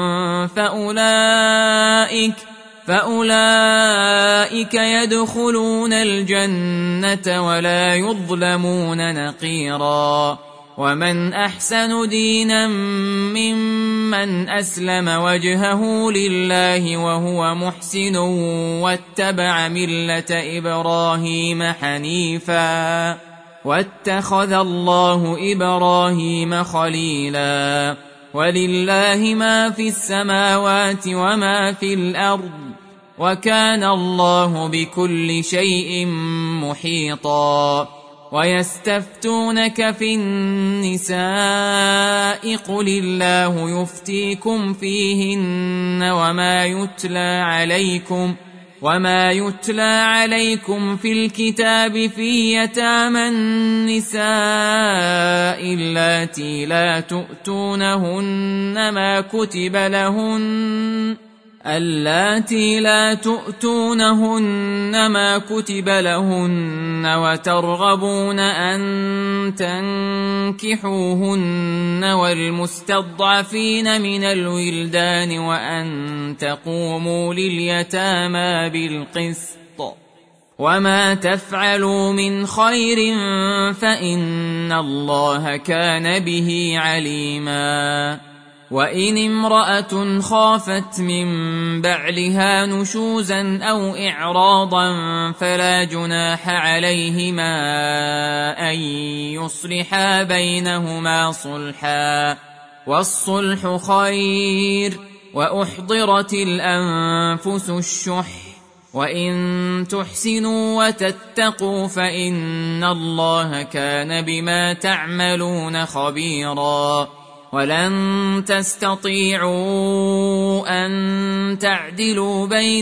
فأولئك يدخلون الجنة ولا يظلمون نقيرا. ومن أحسن دينا ممن أسلم وجهه لله وهو محسن واتبع ملة إبراهيم حنيفا واتخذ الله إبراهيم خليلا. ولله ما في السماوات وما في الأرض وكان الله بكل شيء محيطا. ويستفتونك في النساء قل الله يفتيكم فيهن وما يتلى عليكم في الكتاب في يتامى النساء اللاتي لا تؤتونهن ما كتب لهن وترغبون أن تنكحوهن والمستضعفين من الولدان وأن تقوموا لليتامى بالقسط وما تفعلوا من خير فإن الله كان به عليما. وإن امرأة خافت من بعلها نشوزا أو إعراضا فلا جناح عليهما أن يصلحا بينهما صلحا والصلح خير وأحضرت الأنفس الشح وإن تحسنوا وتتقوا فإن الله كان بما تعملون خبيرا ولن تستطيعوا أن تعدلوا بين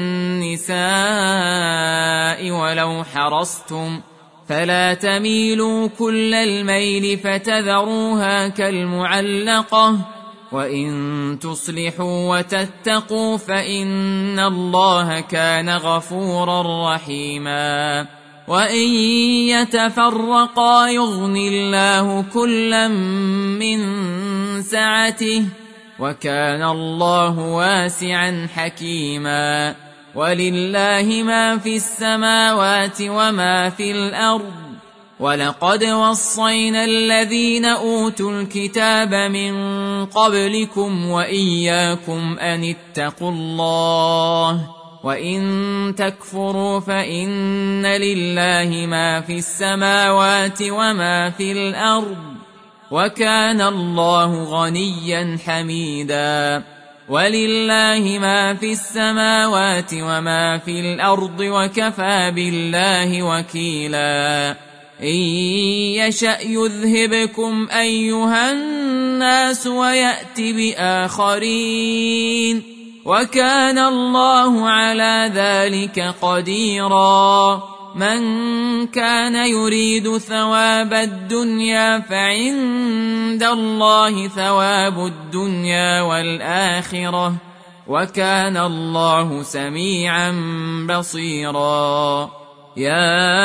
النساء ولو حرصتم فلا تميلوا كل الميل فتذروها كالمعلقة وإن تصلحوا وتتقوا فإن الله كان غفورا رحيما وإن يتفرقا يغن الله كلا من سعته وكان الله واسعا حكيما ولله ما في السماوات وما في الأرض ولقد وصينا الذين أوتوا الكتاب من قبلكم وإياكم أن اتقوا الله وإن تكفروا فإن لله ما في السماوات وما في الأرض وكان الله غنيا حميدا ولله ما في السماوات وما في الأرض وكفى بالله وكيلا إن يشأ يذهبكم أيها الناس ويأت بآخرين وكان الله على ذلك قديرا من كان يريد ثواب الدنيا فعند الله ثواب الدنيا والآخرة وكان الله سميعا بصيرا يا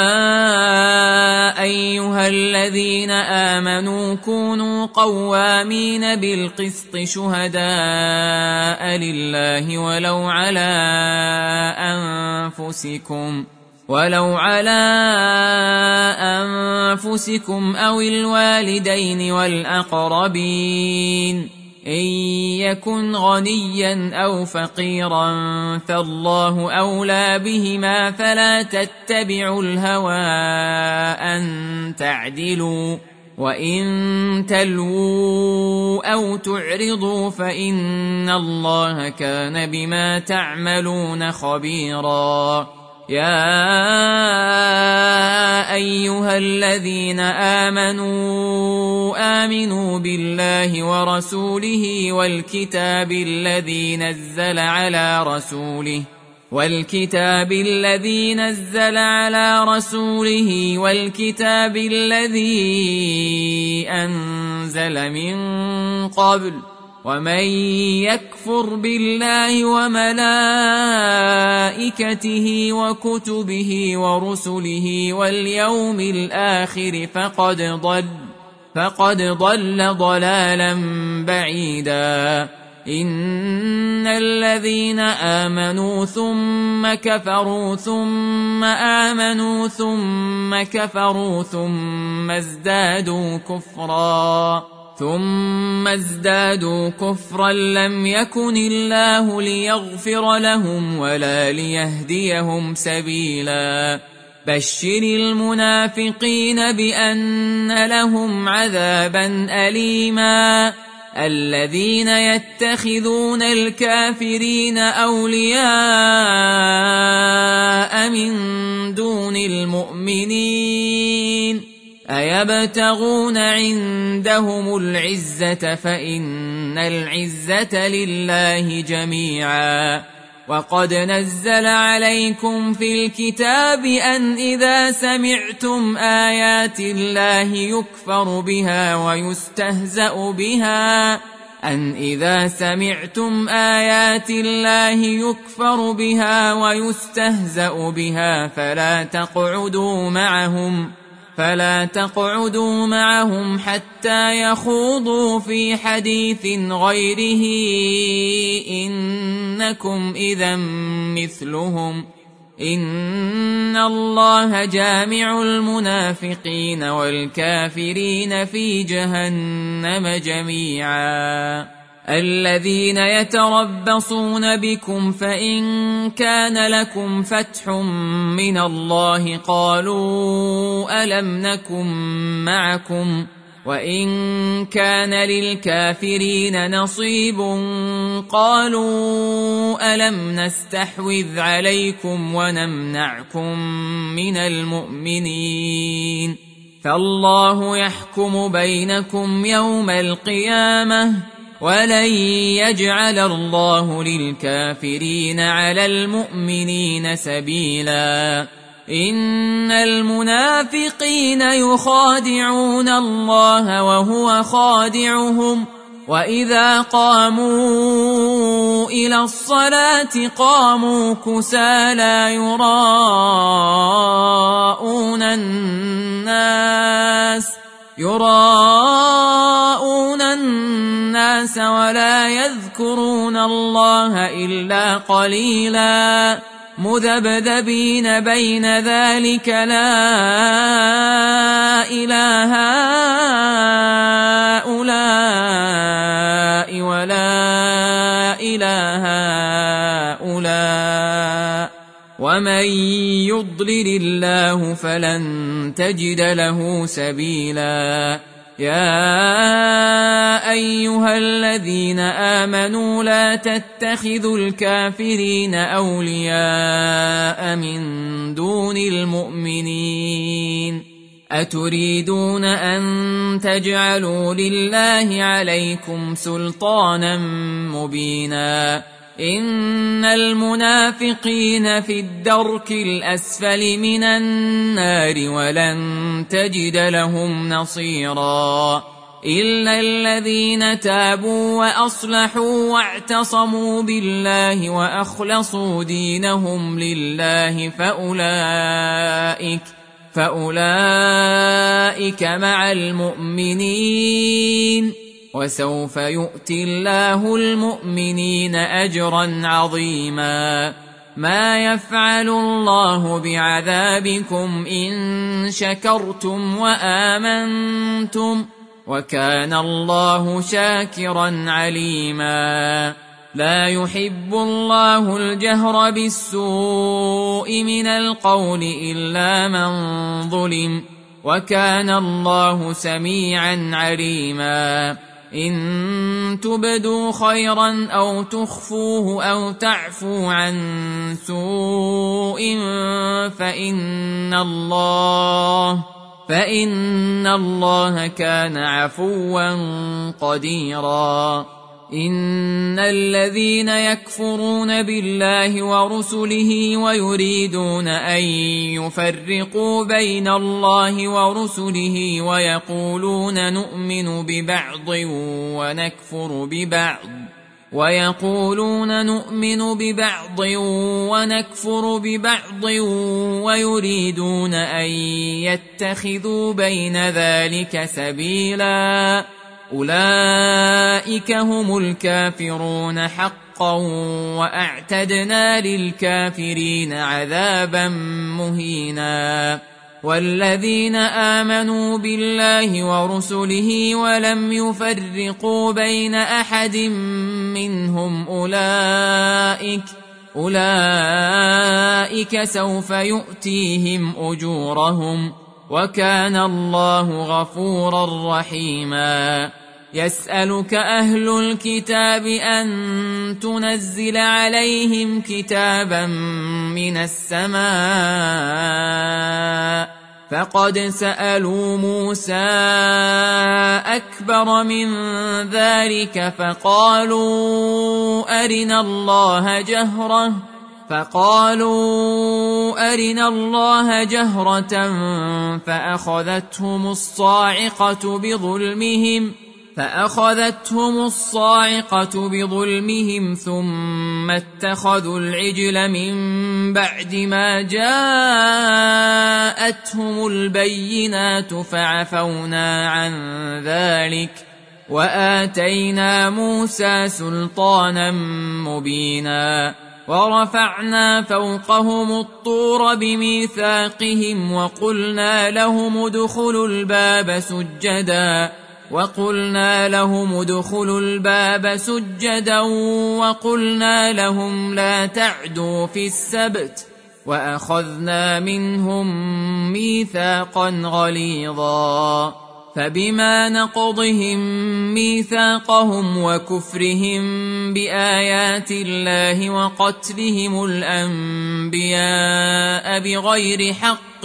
أيها الذين آمنوا كونوا قوامين بالقسط شهداء لله ولو على أنفسكم أو الوالدين والأقربين إن يكن غنيا أو فقيرا فالله أولى بهما فلا تتبعوا الهوى أن تعدلوا وإن تلووا أو تعرضوا فإن الله كان بما تعملون خبيرا يا أيها الذين آمنوا بالله ورسوله والكتاب الذي نزل على رسوله والكتاب الذي أنزل من قبل ومن يكفر بالله وملائكته وكتبه ورسله واليوم الآخر فقد ضل ضلالا بعيدا إن الذين آمنوا ثم كفروا ثم آمنوا ثم كفروا ثم ازدادوا كفرا لم يكن الله ليغفر لهم ولا ليهديهم سبيلا بشر المنافقين بأن لهم عذابا أليما الذين يتخذون الكافرين أولياء من دون المؤمنين أيبتغون عندهم العزة فإن العزة لله جميعا وقد نزل عليكم في الكتاب أن إذا سمعتم آيات الله يكفر بها ويستهزأ بها فلا تقعدوا معهم حتى يخوضوا في حديث غيره إنكم إذا مثلهم إن الله جامع المنافقين والكافرين في جهنم جميعا الذين يتربصون بكم فإن كان لكم فتح من الله قالوا ألم نكن معكم وإن كان للكافرين نصيب قالوا ألم نستحوذ عليكم ونمنعكم من المؤمنين فالله يحكم بينكم يوم القيامة ولن يجعل الله للكافرين على المؤمنين سبيلا إن المنافقين يخادعون الله وهو خادعهم وإذا قاموا إلى الصلاة قاموا كسالى يراءون الناس ولا يذكرون الله إلا قليلا مذبذبين بين ذلك لا إله هؤلاء ولا إله هؤلاء ومن يضلل الله فلن تجد له سبيلا يا أيها الذين آمنوا لا تتخذوا الكافرين أولياء من دون المؤمنين أتريدون أن تجعلوا لله عليكم سلطانا مبينا إن المنافقين في الدرك الأسفل من النار ولن تجد لهم نصيرا إلا الذين تابوا وأصلحوا واعتصموا بالله وأخلصوا دينهم لله فأولئك مع المؤمنين وسوف يؤتي الله المؤمنين أجرا عظيما ما يفعل الله بعذابكم إن شكرتم وآمنتم وكان الله شاكرا عليما لا يحب الله الجهر بالسوء من القول إلا من ظلم وكان الله سميعا عليما إن تبدوا خيرا أو تخفوه أو تعفوا عن سوء فإن الله كان عفوا قديرا إن الذين يكفرون بالله ورسله ويريدون أن يفرقوا بين الله ورسله ويقولون نؤمن ببعض ونكفر ببعض ويريدون أن يتخذوا بين ذلك سبيلا أولئك هم الكافرون حقا وأعتدنا للكافرين عذابا مهينا والذين آمنوا بالله ورسله ولم يفرقوا بين أحد منهم أولئك سوف يؤتيهم أجورهم وكان الله غفورا رحيما يسألك أهل الكتاب أن تنزل عليهم كتابا من السماء فقد سألوا موسى أكبر من ذلك فقالوا أرنا الله جهرة فأخذتهم الصاعقة بظلمهم ثم اتخذوا العجل من بعد ما جاءتهم البينات فعفونا عن ذلك وآتينا موسى سلطانا مبينا ورفعنا فوقهم الطور بميثاقهم وقلنا لهم ادخلوا الباب سجدا وقلنا لهم لا تعدوا في السبت وأخذنا منهم ميثاقا غليظا فبما نقضهم ميثاقهم وكفرهم بآيات الله وقتلهم الأنبياء بغير حق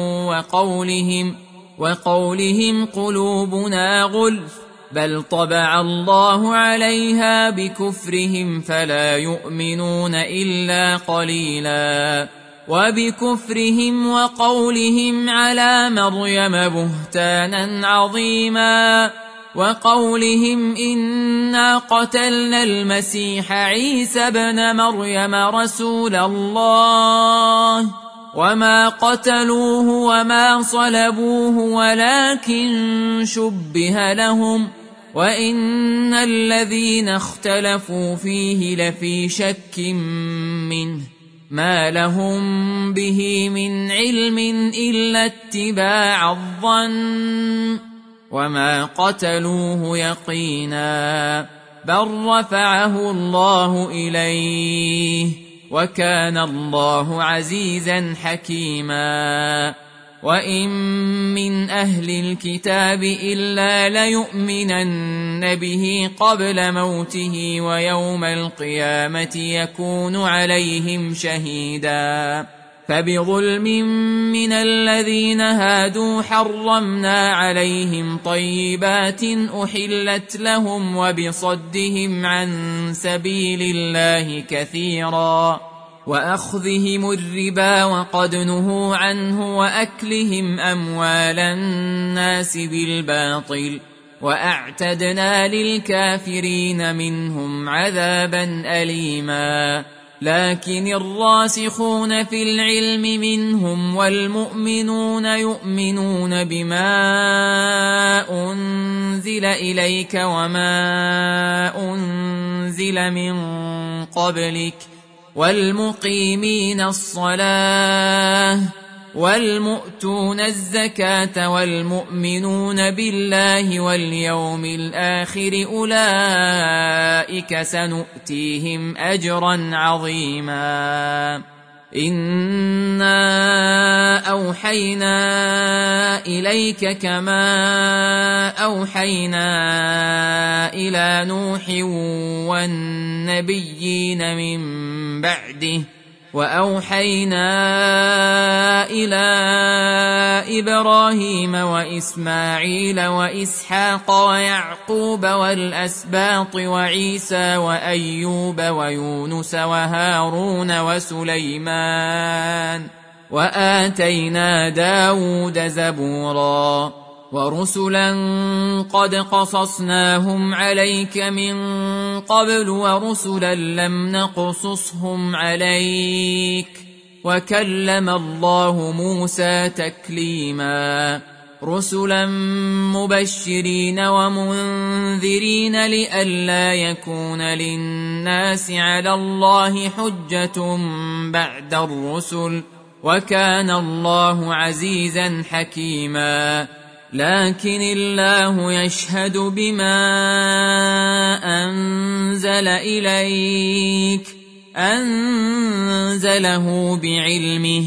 وقولهم قلوبنا غلف بل طبع الله عليها بكفرهم فلا يؤمنون إلا قليلا وبكفرهم وقولهم على مريم بهتانا عظيما وقولهم إنا قتلنا المسيح عيسى ابن مريم رسول الله وما قتلوه وما صلبوه ولكن شبه لهم وإن الذين اختلفوا فيه لفي شك منه ما لهم به من علم إلا اتباع الظن وما قتلوه يقينا بل رفعه الله إليه وكان الله عزيزا حكيما وإن من أهل الكتاب إلا ليؤمنن به قبل موته ويوم القيامة يكون عليهم شهيدا فبظلم من الذين هادوا حرمنا عليهم طيبات أحلت لهم وبصدهم عن سبيل الله كثيرا وأخذهم الربا وقد نهوا عنه وأكلهم أموال الناس بالباطل وأعتدنا للكافرين منهم عذابا أليما لكن الراسخون في العلم منهم والمؤمنون يؤمنون بما أنزل إليك وما أنزل من قبلك والمقيمين الصلاة والمؤتون الزكاة والمؤمنون بالله واليوم الآخر أولئك سنؤتيهم أجرا عظيما إنا أوحينا إليك كما أوحينا إلى نوح والنبيين من بعده وأوحينا إلى إبراهيم وإسماعيل وإسحاق ويعقوب والأسباط وعيسى وأيوب ويونس وهارون وسليمان وآتينا داود زبورا ورسلا قد قصصناهم عليك من قبل ورسلا لم نقصصهم عليك وكلم الله موسى تكليما رسلا مبشرين ومنذرين لئلا يكون للناس على الله حجة بعد الرسل وكان الله عزيزا حكيما لكن الله يشهد بما أنزل إليك أنزله بعلمه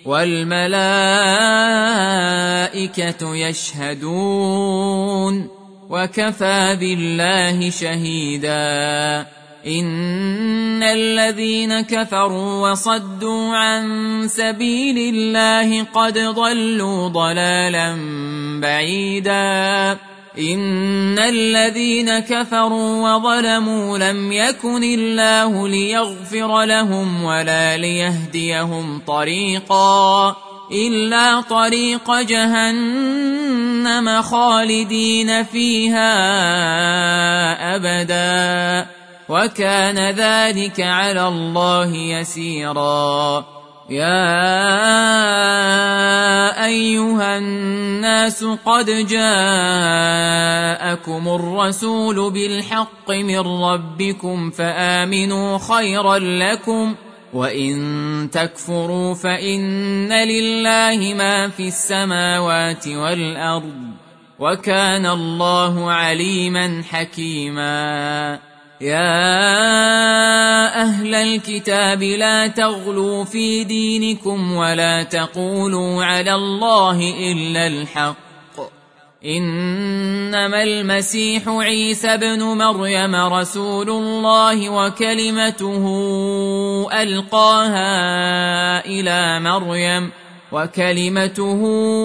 والملائكة يشهدون وكفى بالله شهيدا إن الذين كفروا وصدوا عن سبيل الله قد ضلوا ضلالا بعيدا إن الذين كفروا وظلموا لم يكن الله ليغفر لهم ولا ليهديهم طريقا إلا طريق جهنم خالدين فيها أبدا وكان ذلك على الله يسيرا يا أيها الناس قد جاءكم الرسول بالحق من ربكم فآمنوا خيرا لكم وإن تكفروا فإن لله ما في السماوات والأرض وكان الله عليما حكيما يا أهل الكتاب لا تغلوا في دينكم ولا تقولوا على الله إلا الحق إنما المسيح عيسى ابن مريم رسول الله وكلمته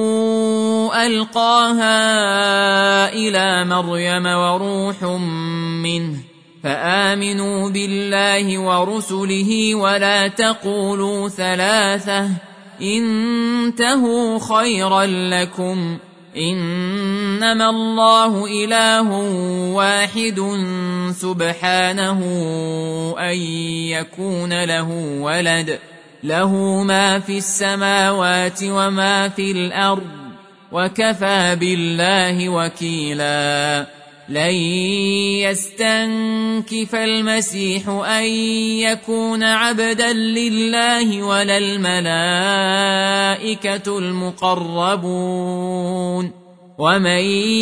ألقاها إلى مريم وروح منه، فآمنوا بالله ورسله ولا تقولوا ثلاثة، انتهوا خيرا لكم، إنما الله إله واحد سبحانه أن يكون له ولد، له ما في السماوات وما في الأرض، وكفى بالله وكيلا. لن يستنكف المسيح أن يكون عبدا لله ولا الملائكة المقربون، ومن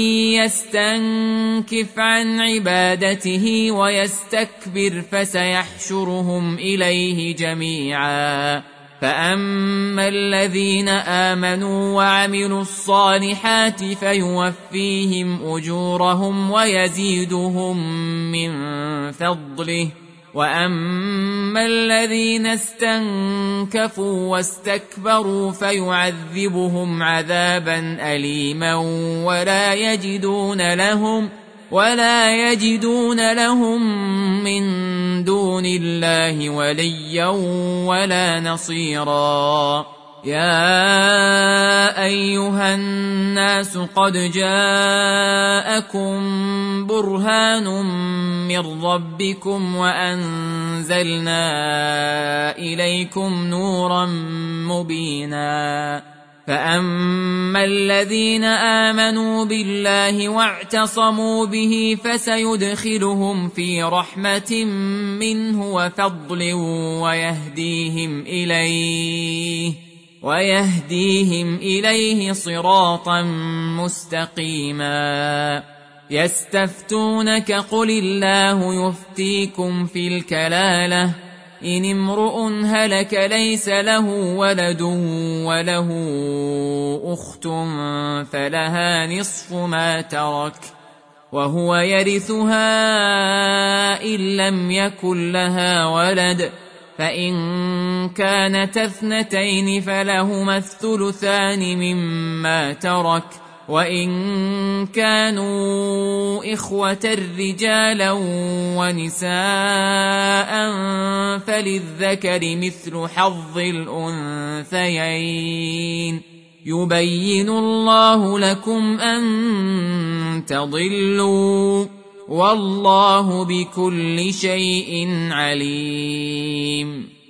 يستنكف عن عبادته ويستكبر فسيحشرهم إليه جميعا. فأما الذين آمنوا وعملوا الصالحات فيوفيهم أجورهم ويزيدهم من فضله، وأما الذين استنكفوا واستكبروا فيعذبهم عذابا أليما ولا يجدون لهم من دون الله وليا ولا نصيرا. يا أيها الناس قد جاءكم برهان من ربكم وأنزلنا إليكم نورا مبينا. فأما الذين آمنوا بالله واعتصموا به فسيدخلهم في رحمة منه وفضل ويهديهم إليه صراطا مستقيما. يستفتونك قل الله يفتيكم في الكلالة، إن امرؤ هلك ليس له ولد وله أخت فلها نصف ما ترك وهو يرثها إن لم يكن لها ولد، فإن كانت اثنتين فلهما الثلثان مما ترك، وإن كانوا إخوة رجالا ونساء فللذكر مثل حظ الأنثيين. يبين الله لكم أن تضلوا، والله بكل شيء عليم.